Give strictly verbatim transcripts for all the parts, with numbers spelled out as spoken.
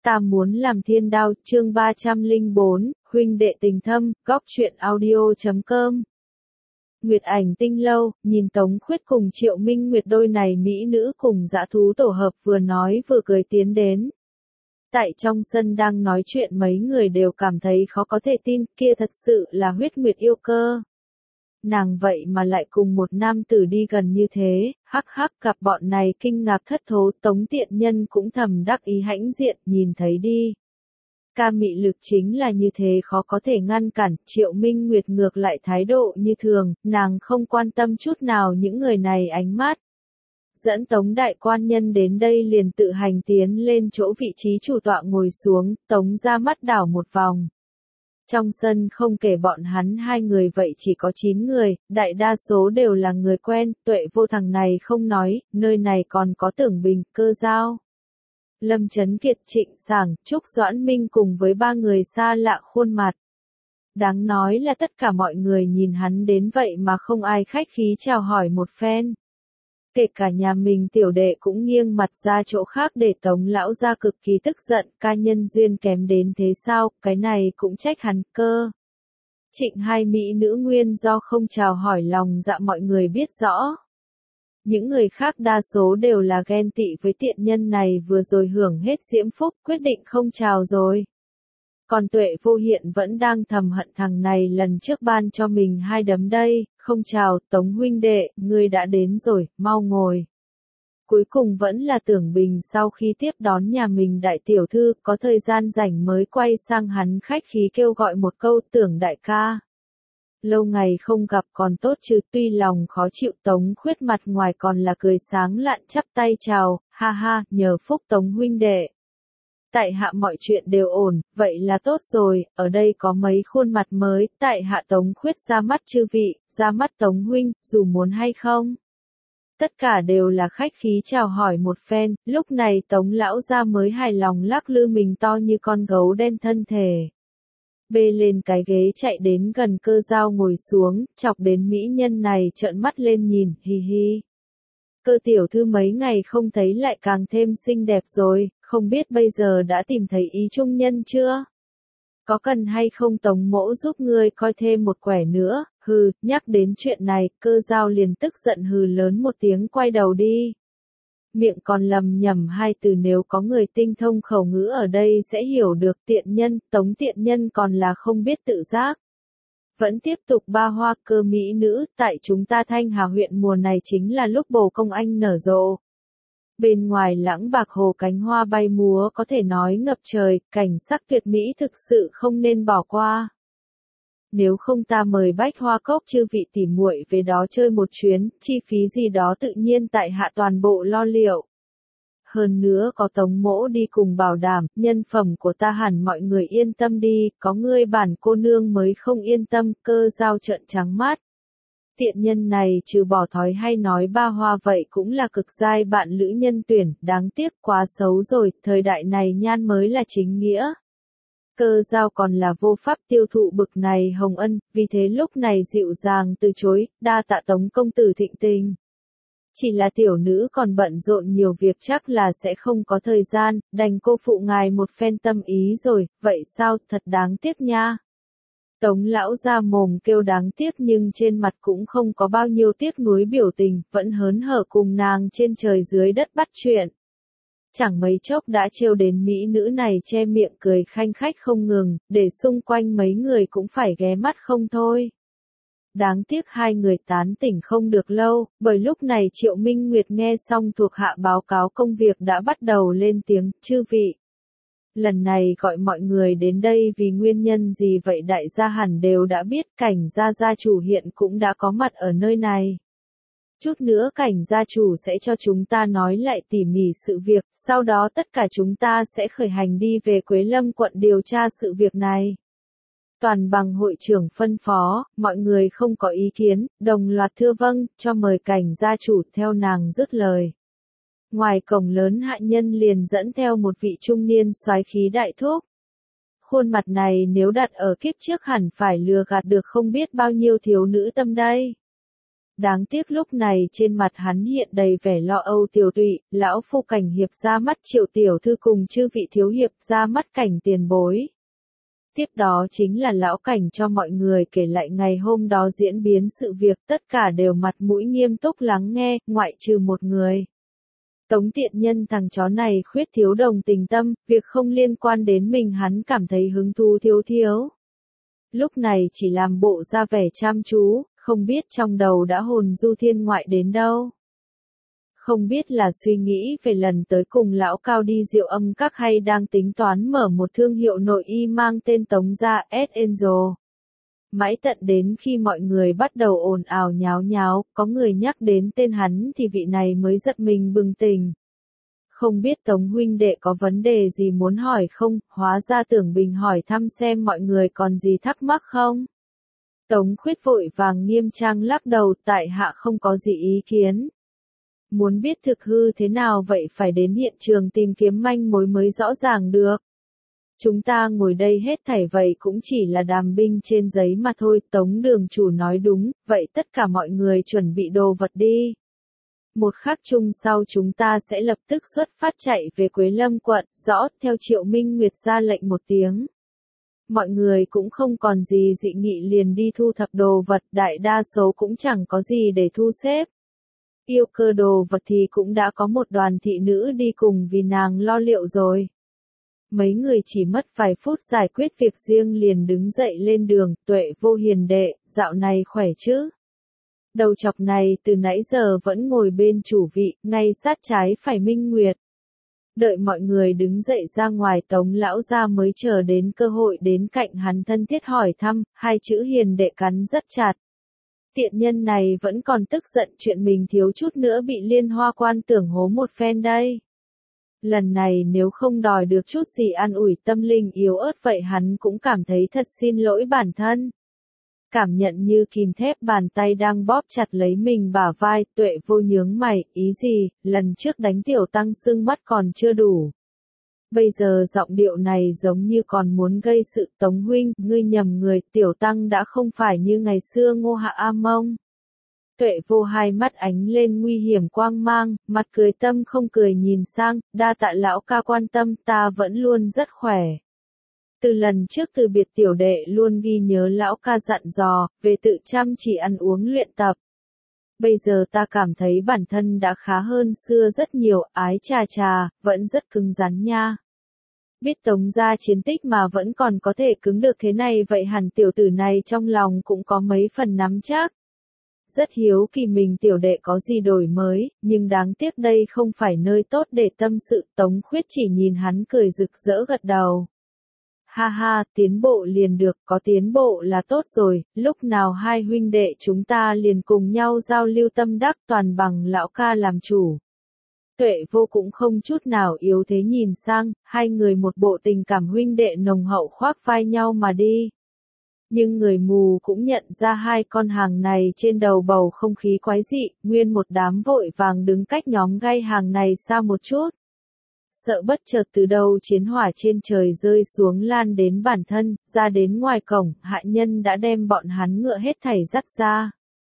Ta muốn làm thiên đao, chương ba trăm lẻ bốn, huynh đệ tình thâm, góc truyện audio chấm com. Nguyệt Ảnh Tinh Lâu, nhìn Tống Khuyết cùng Triệu Minh Nguyệt đôi này mỹ nữ cùng dã thú tổ hợp vừa nói vừa cười tiến đến. Tại trong sân đang nói chuyện mấy người đều cảm thấy khó có thể tin, kia thật sự là Huyết Nguyệt yêu cơ. Nàng vậy mà lại cùng một nam tử đi gần như thế, hắc hắc, gặp bọn này kinh ngạc thất thố. Tống tiện nhân cũng thầm đắc ý hãnh diện, nhìn thấy đi. Ca mị lực chính là như thế, khó có thể ngăn cản. Triệu Minh Nguyệt ngược lại thái độ như thường, nàng không quan tâm chút nào những người này ánh mắt. Dẫn Tống đại quan nhân đến đây liền tự hành tiến lên chỗ vị trí chủ tọa ngồi xuống, Tống ra mắt đảo một vòng. Trong sân không kể bọn hắn hai người vậy chỉ có chín người, đại đa số đều là người quen. Tuệ Vô thằng này không nói, nơi này còn có Tưởng Bình, Cơ Giao, Lâm Chấn Kiệt, Trịnh Sảng, Trúc Doãn Minh cùng với ba người xa lạ khuôn mặt. Đáng nói là tất cả mọi người nhìn hắn đến vậy mà không ai khách khí chào hỏi một phen. Kể cả nhà mình tiểu đệ cũng nghiêng mặt ra chỗ khác để Tống lão ra cực kỳ tức giận, ca nhân duyên kém đến thế sao, cái này cũng trách hắn. Cơ Trịnh hai mỹ nữ nguyên do không chào hỏi lòng dạ mọi người biết rõ. Những người khác đa số đều là ghen tị với tiện nhân này vừa rồi hưởng hết diễm phúc, quyết định không chào rồi. Còn Tuệ Vô hiện vẫn đang thầm hận thằng này lần trước ban cho mình hai đấm đây, không chào. Tống huynh đệ, ngươi đã đến rồi, mau ngồi. Cuối cùng vẫn là Tưởng Bình sau khi tiếp đón nhà mình đại tiểu thư, có thời gian rảnh mới quay sang hắn khách khí kêu gọi một câu, Tưởng đại ca. Lâu ngày không gặp còn tốt chứ, tuy lòng khó chịu. Tống Khuyết mặt ngoài còn là cười sáng lạn chắp tay chào, ha ha, nhờ phúc Tống huynh đệ. Tại hạ mọi chuyện đều ổn, vậy là tốt rồi, ở đây có mấy khuôn mặt mới, tại hạ Tống Khuyết ra mắt chư vị, ra mắt Tống huynh, dù muốn hay không. Tất cả đều là khách khí chào hỏi một phen, lúc này Tống lão ra mới hài lòng lắc lư mình to như con gấu đen thân thể. Bê lên cái ghế chạy đến gần Cơ Giao ngồi xuống, chọc đến mỹ nhân này trợn mắt lên nhìn, hi hi. Cơ tiểu thư mấy ngày không thấy lại càng thêm xinh đẹp rồi, không biết bây giờ đã tìm thấy ý trung nhân chưa? Có cần hay không Tống mỗ giúp ngươi coi thêm một quẻ nữa? Hừ, nhắc đến chuyện này, Cơ Giao liền tức giận hừ lớn một tiếng quay đầu đi. Miệng còn lầm nhầm hai từ, nếu có người tinh thông khẩu ngữ ở đây sẽ hiểu được. Tiện nhân, Tống tiện nhân còn là không biết tự giác. Vẫn tiếp tục ba hoa. Cơ mỹ nữ, tại chúng ta Thanh Hà huyện mùa này chính là lúc bồ công anh nở rộ. Bên ngoài lãng bạc hồ cánh hoa bay múa có thể nói ngập trời, cảnh sắc tuyệt mỹ thực sự không nên bỏ qua. Nếu không ta mời Bách Hoa Cốc chư vị tỉ muội về đó chơi một chuyến, chi phí gì đó tự nhiên tại hạ toàn bộ lo liệu. Hơn nữa có Tống mỗ đi cùng bảo đảm, nhân phẩm của ta hẳn mọi người yên tâm đi, có ngươi bản cô nương mới không yên tâm. Cơ Giao trợn trắng mắt. Tiện nhân này trừ bỏ thói hay nói ba hoa vậy cũng là cực giai bạn lữ nhân tuyển, đáng tiếc quá xấu rồi, thời đại này nhan mới là chính nghĩa. Cơ Giao còn là vô pháp tiêu thụ bực này hồng ân, vì thế lúc này dịu dàng từ chối, đa tạ Tống công tử thịnh tình. Chỉ là tiểu nữ còn bận rộn nhiều việc chắc là sẽ không có thời gian, đành cô phụ ngài một phen tâm ý rồi, vậy sao, thật đáng tiếc nha. Tống lão ra mồm kêu đáng tiếc nhưng trên mặt cũng không có bao nhiêu tiếc nuối biểu tình, vẫn hớn hở cùng nàng trên trời dưới đất bắt chuyện. Chẳng mấy chốc đã trêu đến mỹ nữ này che miệng cười khanh khách không ngừng, để xung quanh mấy người cũng phải ghé mắt không thôi. Đáng tiếc hai người tán tỉnh không được lâu, bởi lúc này Triệu Minh Nguyệt nghe xong thuộc hạ báo cáo công việc đã bắt đầu lên tiếng, chư vị. Lần này gọi mọi người đến đây vì nguyên nhân gì vậy? Đại gia hẳn đều đã biết, Cảnh gia gia chủ hiện cũng đã có mặt ở nơi này. Chút nữa Cảnh gia chủ sẽ cho chúng ta nói lại tỉ mỉ sự việc, sau đó tất cả chúng ta sẽ khởi hành đi về Quế Lâm quận điều tra sự việc này. Toàn bằng hội trưởng phân phó, mọi người không có ý kiến, đồng loạt thưa vâng, cho mời Cảnh gia chủ. Theo nàng dứt lời. Ngoài cổng lớn hạ nhân liền dẫn theo một vị trung niên soái khí đại thúc. Khuôn mặt này nếu đặt ở kiếp trước hẳn phải lừa gạt được không biết bao nhiêu thiếu nữ tâm đây. Đáng tiếc lúc này trên mặt hắn hiện đầy vẻ lo âu tiểu tụy, lão phu Cảnh hiệp ra mắt Triệu tiểu thư cùng chư vị thiếu hiệp ra mắt Cảnh tiền bối. Tiếp đó chính là lão Cảnh cho mọi người kể lại ngày hôm đó diễn biến sự việc, tất cả đều mặt mũi nghiêm túc lắng nghe, ngoại trừ một người. Tống Tiện Nhân thằng chó này khuyết thiếu đồng tình tâm, việc không liên quan đến mình hắn cảm thấy hứng thú thiếu thiếu. Lúc này chỉ làm bộ ra vẻ chăm chú, không biết trong đầu đã hồn du thiên ngoại đến đâu. Không biết là suy nghĩ về lần tới cùng lão Cao đi rượu âm các hay đang tính toán mở một thương hiệu nội y mang tên Tống gia S Angel. Mãi tận đến khi mọi người bắt đầu ồn ào nháo nháo, có người nhắc đến tên hắn thì vị này mới giật mình bừng tỉnh. Không biết Tống huynh đệ có vấn đề gì muốn hỏi không, hóa ra Tưởng Bình hỏi thăm xem mọi người còn gì thắc mắc không. Tống Khuyết vội vàng nghiêm trang lắc đầu, tại hạ không có gì ý kiến. Muốn biết thực hư thế nào vậy phải đến hiện trường tìm kiếm manh mối mới rõ ràng được. Chúng ta ngồi đây hết thảy vậy cũng chỉ là đàm binh trên giấy mà thôi, Tống đường chủ nói đúng, vậy tất cả mọi người chuẩn bị đồ vật đi. Một khắc chung sau chúng ta sẽ lập tức xuất phát chạy về Quế Lâm quận, rõ, theo Triệu Minh Nguyệt ra lệnh một tiếng. Mọi người cũng không còn gì dị nghị liền đi thu thập đồ vật, đại đa số cũng chẳng có gì để thu xếp. Yêu cơ đồ vật thì cũng đã có một đoàn thị nữ đi cùng vì nàng lo liệu rồi. Mấy người chỉ mất vài phút giải quyết việc riêng liền đứng dậy lên đường, Tuệ Vô hiền đệ, dạo này khỏe chứ? Đầu chọc này từ nãy giờ vẫn ngồi bên chủ vị, ngay sát trái phải Minh Nguyệt. Đợi mọi người đứng dậy ra ngoài Tống lão gia mới chờ đến cơ hội đến cạnh hắn thân thiết hỏi thăm, hai chữ hiền đệ cắn rất chặt. Tiện nhân này vẫn còn tức giận chuyện mình thiếu chút nữa bị Liên Hoa quan tưởng hố một phen đây. Lần này nếu không đòi được chút gì an ủi tâm linh yếu ớt vậy hắn cũng cảm thấy thật xin lỗi bản thân. Cảm nhận như kìm thép bàn tay đang bóp chặt lấy mình bả vai, Tuệ Vô nhướng mày, ý gì, lần trước đánh tiểu tăng sưng mắt còn chưa đủ. Bây giờ giọng điệu này giống như còn muốn gây sự. Tống huynh, ngươi nhầm người, tiểu tăng đã không phải như ngày xưa Ngô Hạ A Mông. Tuệ Vô hai mắt ánh lên nguy hiểm quang mang, mặt cười tâm không cười nhìn sang, đa tạ lão ca quan tâm, ta vẫn luôn rất khỏe. Từ lần trước từ biệt tiểu đệ luôn ghi nhớ lão ca dặn dò, về tự chăm chỉ ăn uống luyện tập. Bây giờ ta cảm thấy bản thân đã khá hơn xưa rất nhiều, ái chà chà, vẫn rất cứng rắn nha. Biết Tống gia chiến tích mà vẫn còn có thể cứng được thế này vậy hẳn tiểu tử này trong lòng cũng có mấy phần nắm chắc. Rất hiếu kỳ mình tiểu đệ có gì đổi mới, nhưng đáng tiếc đây không phải nơi tốt để tâm sự. Tống Khuyết chỉ nhìn hắn cười rực rỡ gật đầu. Ha ha, tiến bộ liền được, có tiến bộ là tốt rồi, lúc nào hai huynh đệ chúng ta liền cùng nhau giao lưu tâm đắc toàn bằng lão ca làm chủ. Tuệ Vô cũng không chút nào yếu thế nhìn sang, hai người một bộ tình cảm huynh đệ nồng hậu khoác vai nhau mà đi. Nhưng người mù cũng nhận ra hai con hàng này trên đầu bầu không khí quái dị, nguyên một đám vội vàng đứng cách nhóm gai hàng này xa một chút. Sợ bất chợt từ đâu chiến hỏa trên trời rơi xuống lan đến bản thân, ra đến ngoài cổng, hạ nhân đã đem bọn hắn ngựa hết thảy dắt ra.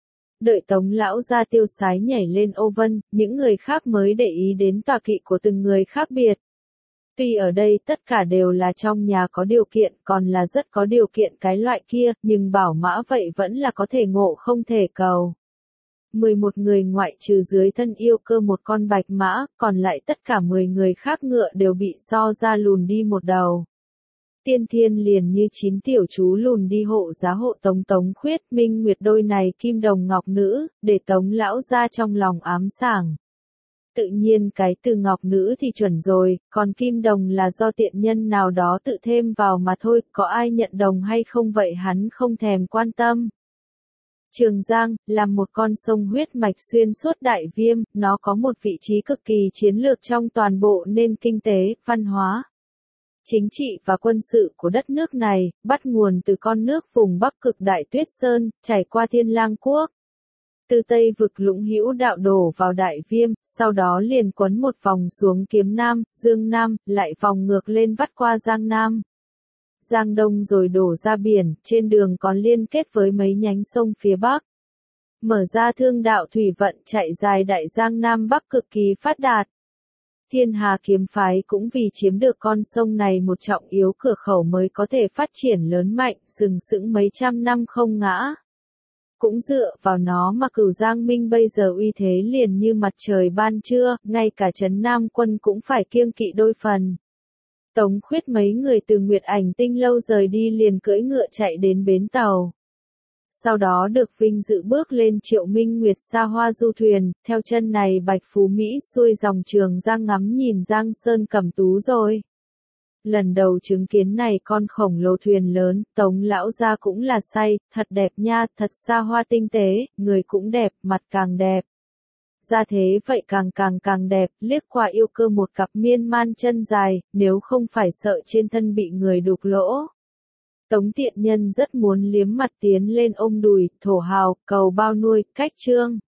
Đợi Tống lão ra tiêu sái nhảy lên ô vân, những người khác mới để ý đến tọa kỵ của từng người khác biệt. Tuy ở đây tất cả đều là trong nhà có điều kiện, còn là rất có điều kiện cái loại kia, nhưng bảo mã vậy vẫn là có thể ngộ không thể cầu. mười một người ngoại trừ dưới thân yêu cơ một con bạch mã, còn lại tất cả mười người khác ngựa đều bị so ra lùn đi một đầu. Tiên Thiên liền như chín tiểu chú lùn đi hộ giá hộ Tống Tống Khuyết Minh Nguyệt đôi này kim đồng ngọc nữ, để Tống lão ra trong lòng ám sảng. Tự nhiên cái từ ngọc nữ thì chuẩn rồi, còn kim đồng là do tiện nhân nào đó tự thêm vào mà thôi, có ai nhận đồng hay không vậy hắn không thèm quan tâm. Trường Giang, là một con sông huyết mạch xuyên suốt Đại Viêm, nó có một vị trí cực kỳ chiến lược trong toàn bộ nền kinh tế, văn hóa, chính trị và quân sự của đất nước này, bắt nguồn từ con nước vùng Bắc Cực Đại Tuyết Sơn, trải qua Thiên Lang Quốc. Từ Tây vực Lũng Hữu đạo đổ vào Đại Viêm, sau đó liền quấn một vòng xuống Kiếm Nam, Dương Nam, lại vòng ngược lên vắt qua Giang Nam. Giang Đông rồi đổ ra biển, trên đường còn liên kết với mấy nhánh sông phía Bắc. mở ra thương đạo thủy vận chạy dài đại giang Nam Bắc cực kỳ phát đạt. Thiên Hà kiếm phái cũng vì chiếm được con sông này một trọng yếu cửa khẩu mới có thể phát triển lớn mạnh, sừng sững mấy trăm năm không ngã. Cũng dựa vào nó mà Cửu Giang Minh bây giờ uy thế liền như mặt trời ban trưa, ngay cả Trấn Nam quân cũng phải kiêng kỵ đôi phần. Tống Khuyết mấy người từ Nguyệt Ảnh Tinh lâu rời đi liền cưỡi ngựa chạy đến bến tàu. Sau đó được vinh dự bước lên Triệu Minh Nguyệt xa hoa du thuyền, theo chân này Bạch Phú Mỹ xuôi dòng Trường Giang ngắm nhìn Giang Sơn Cẩm Tú rồi. Lần đầu chứng kiến này con khổng lồ thuyền lớn, Tống lão gia cũng là say, thật đẹp nha, thật xa hoa tinh tế, người cũng đẹp, mặt càng đẹp. Ra thế vậy càng càng càng đẹp, liếc qua yêu cơ một cặp miên man chân dài, nếu không phải sợ trên thân bị người đục lỗ. Tống tiện nhân rất muốn liếm mặt tiến lên ôm đùi, thổ hào, cầu bao nuôi, cách trương.